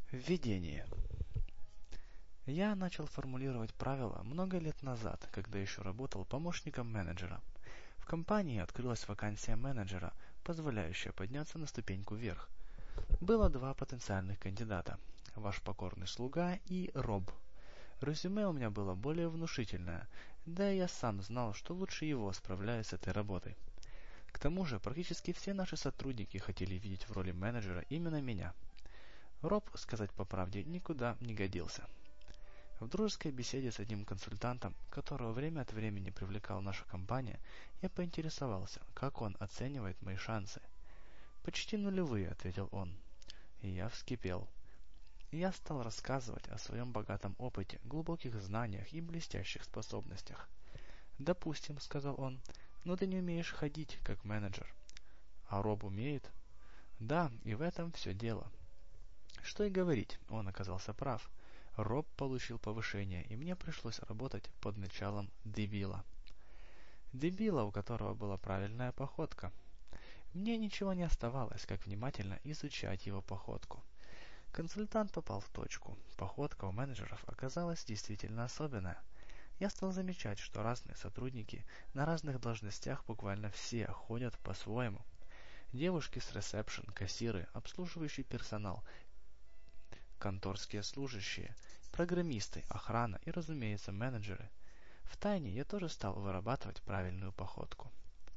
Введение. Я начал формулировать правила много лет назад, когда еще работал помощником менеджера. В компании открылась вакансия менеджера, позволяющая подняться на ступеньку вверх. Было два потенциальных кандидата: ваш покорный слуга и Роб. Резюме у меня было более внушительное, да и я сам знал, что лучше его справляюсь с этой работой. К тому же, практически все наши сотрудники хотели видеть в роли менеджера именно меня. Роб, сказать по правде, никуда не годился. В дружеской беседе с одним консультантом, которого время от времени привлекала наша компания, я поинтересовался, как он оценивает мои шансы. «Почти нулевые», — ответил он. И я вскипел. Я стал рассказывать о своем богатом опыте, глубоких знаниях и блестящих способностях. «Допустим», — сказал он, — «но ты не умеешь ходить, как менеджер». «А Роб умеет?» «Да, и в этом все дело». Что и говорить, он оказался прав. Роб получил повышение, и мне пришлось работать под началом дебила. Дебила, у которого была правильная походка. Мне ничего не оставалось, как внимательно изучать его походку. Консультант попал в точку. Походка у менеджеров оказалась действительно особенная. Я стал замечать, что разные сотрудники на разных должностях буквально все ходят по-своему. Девушки с ресепшн, кассиры, обслуживающий персонал, конторские служащие, программисты, охрана и, разумеется, менеджеры. Втайне я тоже стал вырабатывать правильную походку.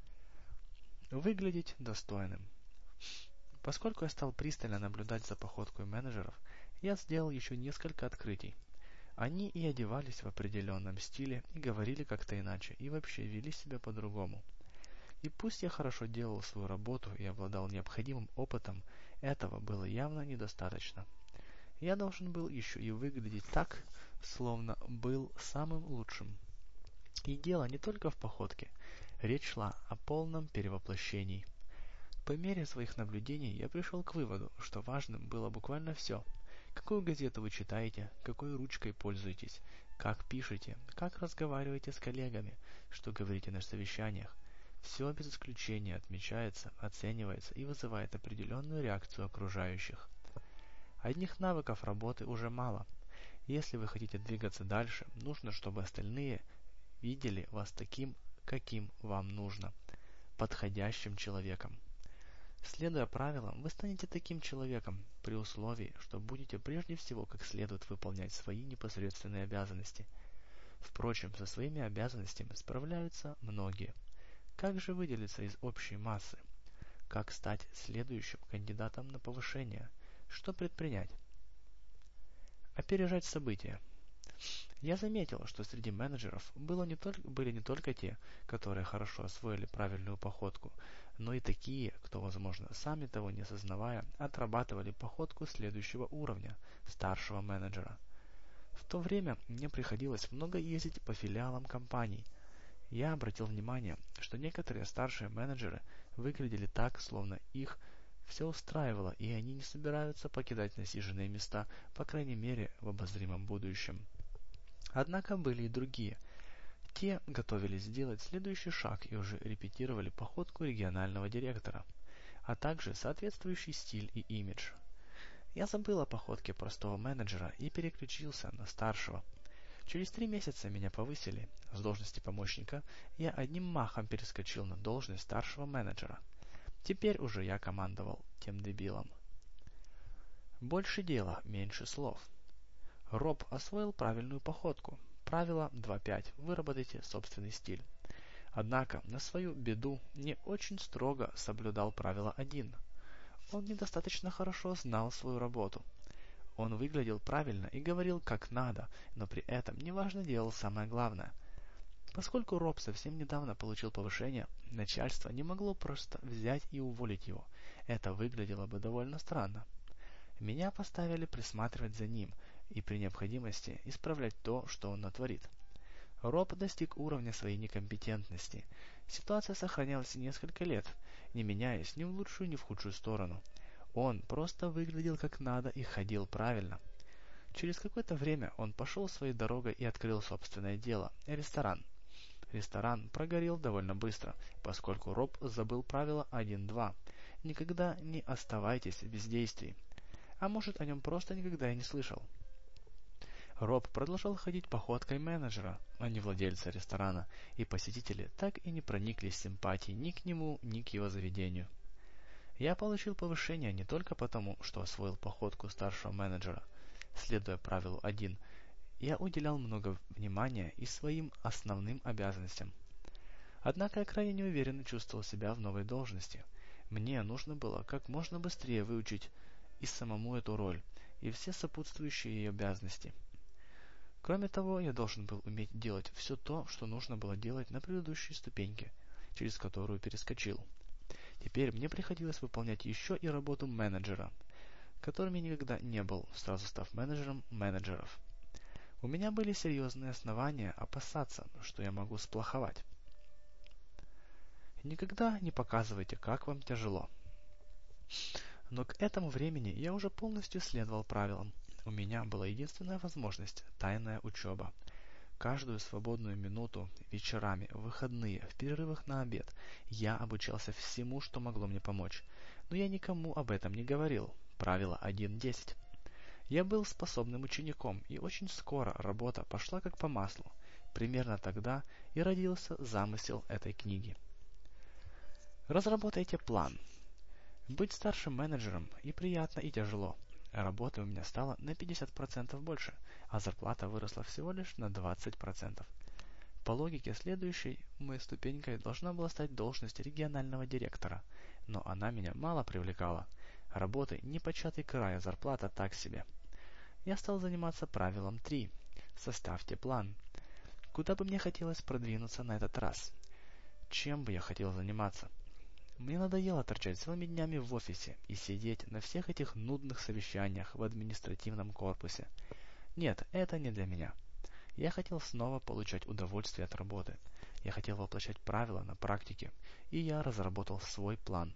Выглядеть достойным. Поскольку я стал пристально наблюдать за походкой менеджеров, я сделал еще несколько открытий. Они и одевались в определенном стиле, и говорили как-то иначе, и вообще вели себя по-другому. И пусть я хорошо делал свою работу и обладал необходимым опытом, этого было явно недостаточно. Я должен был еще и выглядеть так, словно был самым лучшим. И дело не только в походке. Речь шла о полном перевоплощении. По мере своих наблюдений я пришел к выводу, что важным было буквально все. Какую газету вы читаете, какой ручкой пользуетесь, как пишете, как разговариваете с коллегами, что говорите на совещаниях. Все без исключения отмечается, оценивается и вызывает определенную реакцию окружающих. Одних навыков работы уже мало. Если вы хотите двигаться дальше, нужно, чтобы остальные видели вас таким, каким вам нужно, подходящим человеком. Следуя правилам, вы станете таким человеком при условии, что будете прежде всего как следует выполнять свои непосредственные обязанности. Впрочем, со своими обязанностями справляются многие. Как же выделиться из общей массы? Как стать следующим кандидатом на повышение? Что предпринять? Опережать события. Я заметил, что среди менеджеров были не только те, которые хорошо освоили правильную походку, но и такие, кто, возможно, сами того не осознавая, отрабатывали походку следующего уровня, старшего менеджера. В то время мне приходилось много ездить по филиалам компаний. Я обратил внимание, что некоторые старшие менеджеры выглядели так, словно их все устраивало, и они не собираются покидать насиженные места, по крайней мере, в обозримом будущем. Однако были и другие. Те готовились сделать следующий шаг и уже репетировали походку регионального директора, а также соответствующий стиль и имидж. Я забыл о походке простого менеджера и переключился на старшего. Через 3 месяца меня повысили. С должности помощника я одним махом перескочил на должность старшего менеджера. Теперь уже я командовал тем дебилом. Больше дела, меньше слов. Роб освоил правильную походку. Правило 2.5. Выработайте собственный стиль. Однако, на свою беду, не очень строго соблюдал правило 1. Он недостаточно хорошо знал свою работу. Он выглядел правильно и говорил как надо, но при этом неважно делал самое главное. Поскольку Роб совсем недавно получил повышение, начальство не могло просто взять и уволить его. Это выглядело бы довольно странно. Меня поставили присматривать за ним и при необходимости исправлять то, что он натворит. Роб достиг уровня своей некомпетентности. Ситуация сохранялась несколько лет, не меняясь ни в лучшую, ни в худшую сторону. Он просто выглядел как надо и ходил правильно. Через какое-то время он пошел своей дорогой и открыл собственное дело – ресторан. Ресторан прогорел довольно быстро, поскольку Роб забыл правило 1.2. Никогда не оставайтесь в бездействии. А может, о нем просто никогда и не слышал. Роб продолжал ходить походкой менеджера, а не владельца ресторана, и посетители так и не прониклись симпатией ни к нему, ни к его заведению. Я получил повышение не только потому, что освоил походку старшего менеджера. Следуя правилу 1, я уделял много внимания и своим основным обязанностям. Однако я крайне неуверенно чувствовал себя в новой должности. Мне нужно было как можно быстрее выучить и самому эту роль, и все сопутствующие ее обязанности. Кроме того, я должен был уметь делать все то, что нужно было делать на предыдущей ступеньке, через которую перескочил. Теперь мне приходилось выполнять еще и работу менеджера, которым я никогда не был, сразу став менеджером менеджеров. У меня были серьезные основания опасаться, что я могу сплоховать. Никогда не показывайте, как вам тяжело. Но к этому времени я уже полностью следовал правилам. У меня была единственная возможность – тайная учеба. Каждую свободную минуту, вечерами, в выходные, в перерывах на обед я обучался всему, что могло мне помочь. Но я никому об этом не говорил. Правило 1.10. Я был способным учеником, и очень скоро работа пошла как по маслу. Примерно тогда и родился замысел этой книги. Разработайте план. Быть старшим менеджером и приятно, и тяжело. Работы у меня стало на 50% больше, а зарплата выросла всего лишь на 20%. По логике, следующей моей ступенькой должна была стать должность регионального директора, но она меня мало привлекала. Работы непочатый край, а зарплата так себе. Я стал заниматься правилом 3. Составьте план. Куда бы мне хотелось продвинуться на этот раз? Чем бы я хотел заниматься? Мне надоело торчать целыми днями в офисе и сидеть на всех этих нудных совещаниях в административном корпусе. Нет, это не для меня. Я хотел снова получать удовольствие от работы. Я хотел воплощать правила на практике, и я разработал свой план.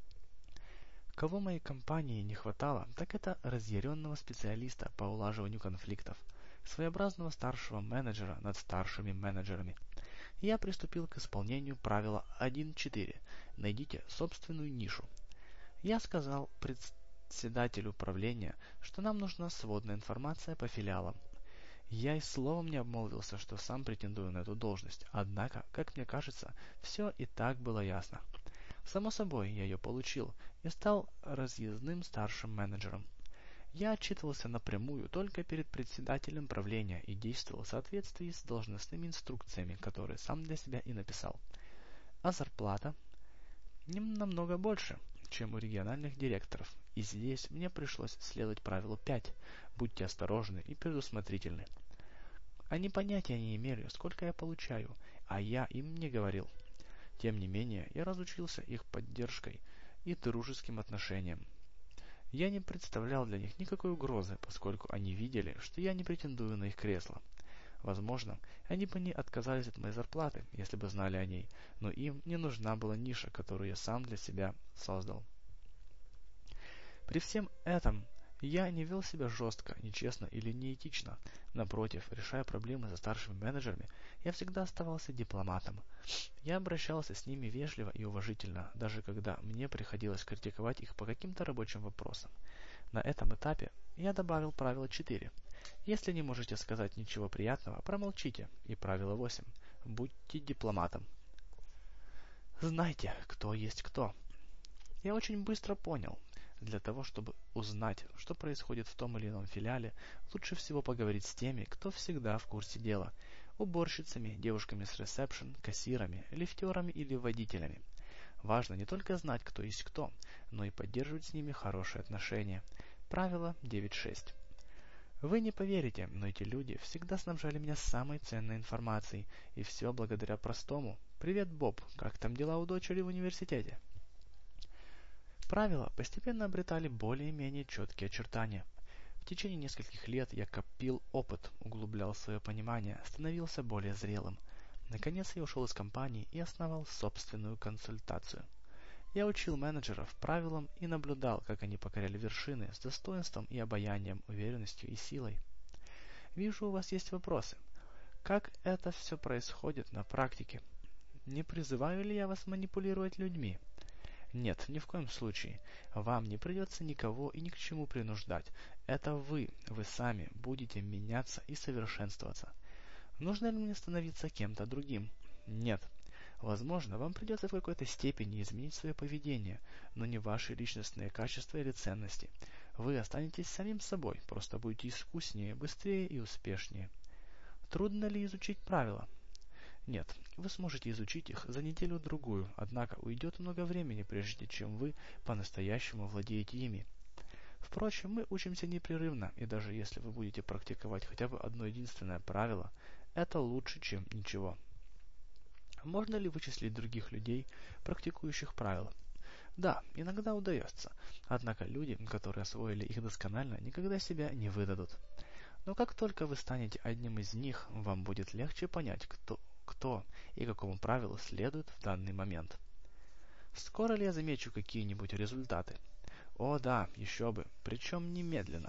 Кого моей компании не хватало, так это разъяренного специалиста по улаживанию конфликтов, своеобразного старшего менеджера над старшими менеджерами. Я приступил к исполнению правила 1.4. Найдите собственную нишу. Я сказал председателю правления, что нам нужна сводная информация по филиалам. Я и словом не обмолвился, что сам претендую на эту должность, однако, как мне кажется, все и так было ясно. Само собой, я ее получил и стал разъездным старшим менеджером. Я отчитывался напрямую только перед председателем правления и действовал в соответствии с должностными инструкциями, которые сам для себя и написал. А зарплата? Не намного больше, чем у региональных директоров. И здесь мне пришлось следовать правилу 5. Будьте осторожны и предусмотрительны. Они понятия не имели, сколько я получаю, а я им не говорил. Тем не менее, я разучился их поддержкой и дружеским отношениям. Я не представлял для них никакой угрозы, поскольку они видели, что я не претендую на их кресло. Возможно, они бы не отказались от моей зарплаты, если бы знали о ней, но им не нужна была ниша, которую я сам для себя создал. При всем этом я не вел себя жестко, нечестно или неэтично. Напротив, решая проблемы со старшими менеджерами, я всегда оставался дипломатом. Я обращался с ними вежливо и уважительно, даже когда мне приходилось критиковать их по каким-то рабочим вопросам. На этом этапе я добавил правило 4. Если не можете сказать ничего приятного, промолчите. И правило 8. Будьте дипломатом. Знайте, кто есть кто. Я очень быстро понял. Для того, чтобы узнать, что происходит в том или ином филиале, лучше всего поговорить с теми, кто всегда в курсе дела. Уборщицами, девушками с ресепшн, кассирами, лифтерами или водителями. Важно не только знать, кто есть кто, но и поддерживать с ними хорошие отношения. Правило 9.6. Вы не поверите, но эти люди всегда снабжали меня самой ценной информацией, и все благодаря простому «Привет, Боб, как там дела у дочери в университете?» Правила постепенно обретали более-менее четкие очертания. В течение нескольких лет я копил опыт, углублял свое понимание, становился более зрелым. Наконец я ушел из компании и основал собственную консультацию. Я учил менеджеров правилам и наблюдал, как они покоряли вершины с достоинством и обаянием, уверенностью и силой. Вижу, у вас есть вопросы. Как это все происходит на практике? Не призываю ли я вас манипулировать людьми? Нет, ни в коем случае. Вам не придется никого и ни к чему принуждать. Это вы сами будете меняться и совершенствоваться. Нужно ли мне становиться кем-то другим? Нет. Возможно, вам придется в какой-то степени изменить свое поведение, но не ваши личностные качества или ценности. Вы останетесь самим собой, просто будете искуснее, быстрее и успешнее. Трудно ли изучить правила? Нет, вы сможете изучить их за неделю-другую, однако уйдет много времени, прежде чем вы по-настоящему владеете ими. Впрочем, мы учимся непрерывно, и даже если вы будете практиковать хотя бы одно единственное правило, это лучше, чем ничего. Можно ли вычислить других людей, практикующих правила? Да, иногда удается. Однако люди, которые освоили их досконально, никогда себя не выдадут. Но как только вы станете одним из них, вам будет легче понять, кто и какому правилу следует в данный момент. Скоро ли я замечу какие-нибудь результаты? О да, еще бы, причем немедленно.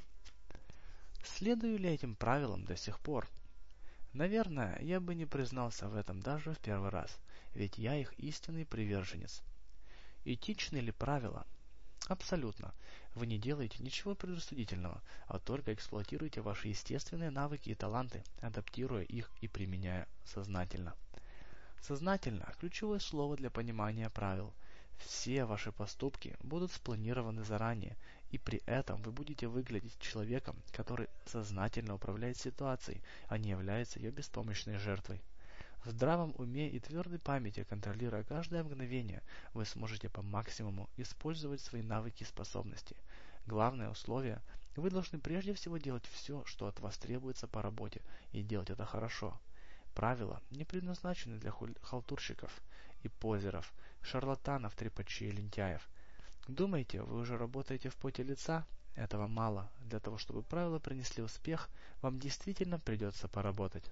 Следую ли этим правилам до сих пор? Наверное, я бы не признался в этом даже в первый раз, ведь я их истинный приверженец. Этичны ли правила? Абсолютно. Вы не делаете ничего предрассудительного, а только эксплуатируете ваши естественные навыки и таланты, адаптируя их и применяя сознательно. Сознательно– ключевое слово для понимания правил. Все ваши поступки будут спланированы заранее, и при этом вы будете выглядеть человеком, который сознательно управляет ситуацией, а не является ее беспомощной жертвой. В здравом уме и твердой памяти, контролируя каждое мгновение, вы сможете по максимуму использовать свои навыки и способности. Главное условие– вы должны прежде всего делать все, что от вас требуется по работе, и делать это хорошо. Правила не предназначены для халтурщиков и позеров, шарлатанов, трепачей и лентяев. Думаете, вы уже работаете в поте лица? Этого мало. Для того, чтобы правила принесли успех, вам действительно придется поработать.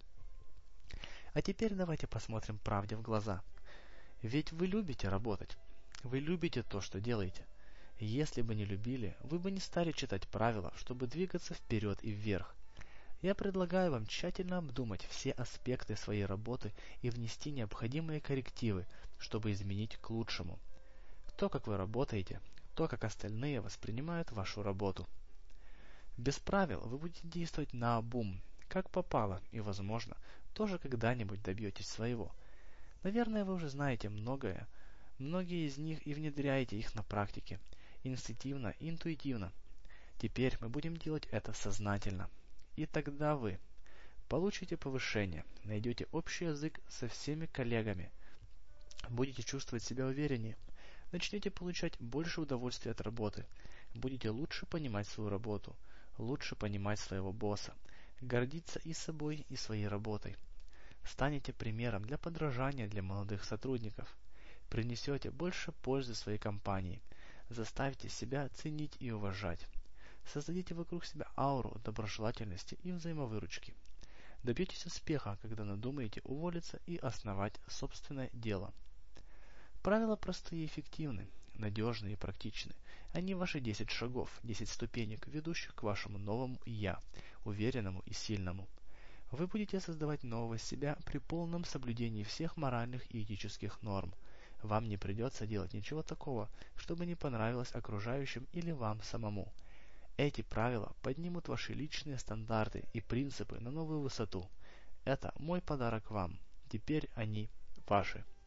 А теперь давайте посмотрим правде в глаза. Ведь вы любите работать. Вы любите то, что делаете. Если бы не любили, вы бы не стали читать правила, чтобы двигаться вперед и вверх. Я предлагаю вам тщательно обдумать все аспекты своей работы и внести необходимые коррективы, чтобы изменить к лучшему. То, как вы работаете, то, как остальные воспринимают вашу работу. Без правил вы будете действовать наобум, как попало, и, возможно, тоже когда-нибудь добьетесь своего. Наверное, вы уже знаете многие из них и внедряете их на практике, инстинктивно и интуитивно. Теперь мы будем делать это сознательно. И тогда вы получите повышение, найдете общий язык со всеми коллегами, будете чувствовать себя увереннее, начнете получать больше удовольствия от работы, будете лучше понимать свою работу, лучше понимать своего босса, гордиться и собой, и своей работой. Станете примером для подражания для молодых сотрудников, принесете больше пользы своей компании, заставите себя ценить и уважать. Создадите вокруг себя ауру доброжелательности и взаимовыручки. Добьетесь успеха, когда надумаете уволиться и основать собственное дело. Правила простые и эффективны, надежны и практичны. Они ваши 10 шагов, 10 ступенек, ведущих к вашему новому «я», уверенному и сильному. Вы будете создавать нового себя при полном соблюдении всех моральных и этических норм. Вам не придется делать ничего такого, чтобы не понравилось окружающим или вам самому. Эти правила поднимут ваши личные стандарты и принципы на новую высоту. Это мой подарок вам. Теперь они ваши.